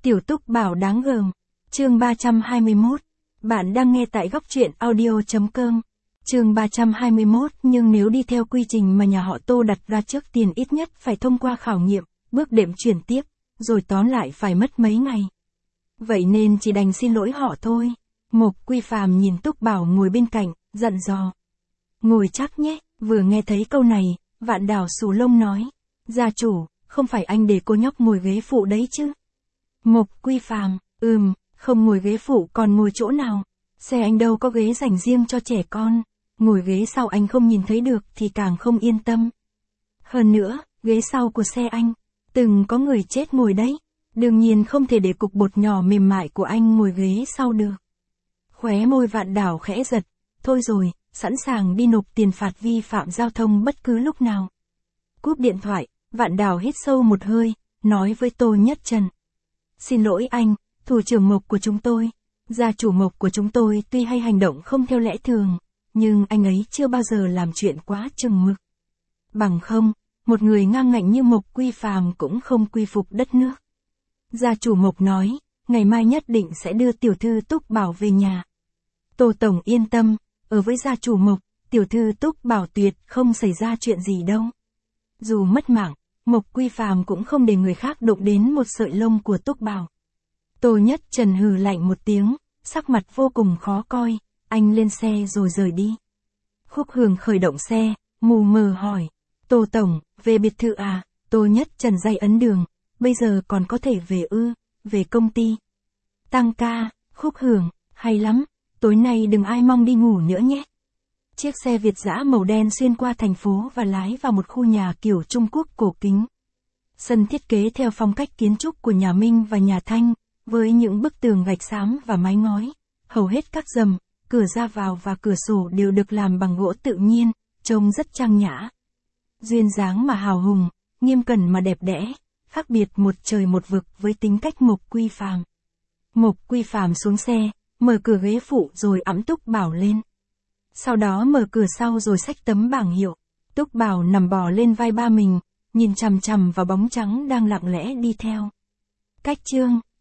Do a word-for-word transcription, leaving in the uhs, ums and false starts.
Tiểu Túc Bảo đáng gờm. Chương ba trăm hai mươi mốt. Bạn đang nghe tại góc truyện audio.com. Chương ba trăm hai mươi mốt, nhưng nếu đi theo quy trình mà nhà họ Tô đặt ra trước tiên ít nhất phải thông qua khảo nghiệm, bước đệm chuyển tiếp, rồi tóm lại phải mất mấy ngày. Vậy nên chỉ đành xin lỗi họ thôi. Mộc Quy Phàm nhìn Túc Bảo ngồi bên cạnh, dặn dò. Ngồi chắc nhé. Vừa nghe thấy câu này, Vạn Đảo xù lông nói. Gia chủ, không phải anh để cô nhóc ngồi ghế phụ đấy chứ? Mộc Quy Phàm, ừm, không ngồi ghế phụ còn ngồi chỗ nào? Xe anh đâu có ghế dành riêng cho trẻ con. Ngồi ghế sau anh không nhìn thấy được thì càng không yên tâm. Hơn nữa, ghế sau của xe anh, từng có người chết ngồi đấy. Đương nhiên không thể để cục bột nhỏ mềm mại của anh ngồi ghế sau được. Khóe môi Vạn Đảo khẽ giật. Thôi rồi, sẵn sàng đi nộp tiền phạt vi phạm giao thông bất cứ lúc nào. Cúp điện thoại, Vạn Đảo hít sâu một hơi, nói với Tô Nhất Trần. Xin lỗi anh, thủ trưởng Mộc của chúng tôi. Gia chủ Mộc của chúng tôi tuy hay hành động không theo lẽ thường, nhưng anh ấy chưa bao giờ làm chuyện quá chừng mực. Bằng không, một người ngang ngạnh như Mộc Quy Phàm cũng không quy phục đất nước. Gia chủ Mộc nói, ngày mai nhất định sẽ đưa tiểu thư Túc Bảo về nhà. Tô Tổng yên tâm, ở với gia chủ Mộc, tiểu thư Túc Bảo tuyệt không xảy ra chuyện gì đâu. Dù mất mạng, Mộc Quy Phàm cũng không để người khác đụng đến một sợi lông của Túc Bảo. Tô Nhất Trần hừ lạnh một tiếng, sắc mặt vô cùng khó coi, anh lên xe rồi rời đi. Khúc Hường khởi động xe, mù mờ hỏi, Tô Tổng, về biệt thự à? Tô Nhất Trần day ấn đường, bây giờ còn có thể về ư, về công ty. Tăng ca, Khúc Hường, hay lắm, tối nay đừng ai mong đi ngủ nữa nhé. Chiếc xe Việt dã màu đen xuyên qua thành phố và lái vào một khu nhà kiểu Trung Quốc cổ kính. Sân thiết kế theo phong cách kiến trúc của nhà Minh và nhà Thanh, với những bức tường gạch xám và mái ngói. Hầu hết các rèm, cửa ra vào và cửa sổ đều được làm bằng gỗ tự nhiên, trông rất trang nhã. Duyên dáng mà hào hùng, nghiêm cẩn mà đẹp đẽ, khác biệt một trời một vực với tính cách Mộc Quy Phàm. Mộc Quy Phàm xuống xe, mở cửa ghế phụ rồi ẵm Túc Bảo lên. Sau đó mở cửa sau rồi xách tấm bảng hiệu. Túc Bảo nằm bò lên vai ba mình, nhìn chằm chằm vào bóng trắng đang lặng lẽ đi theo. Cách chương,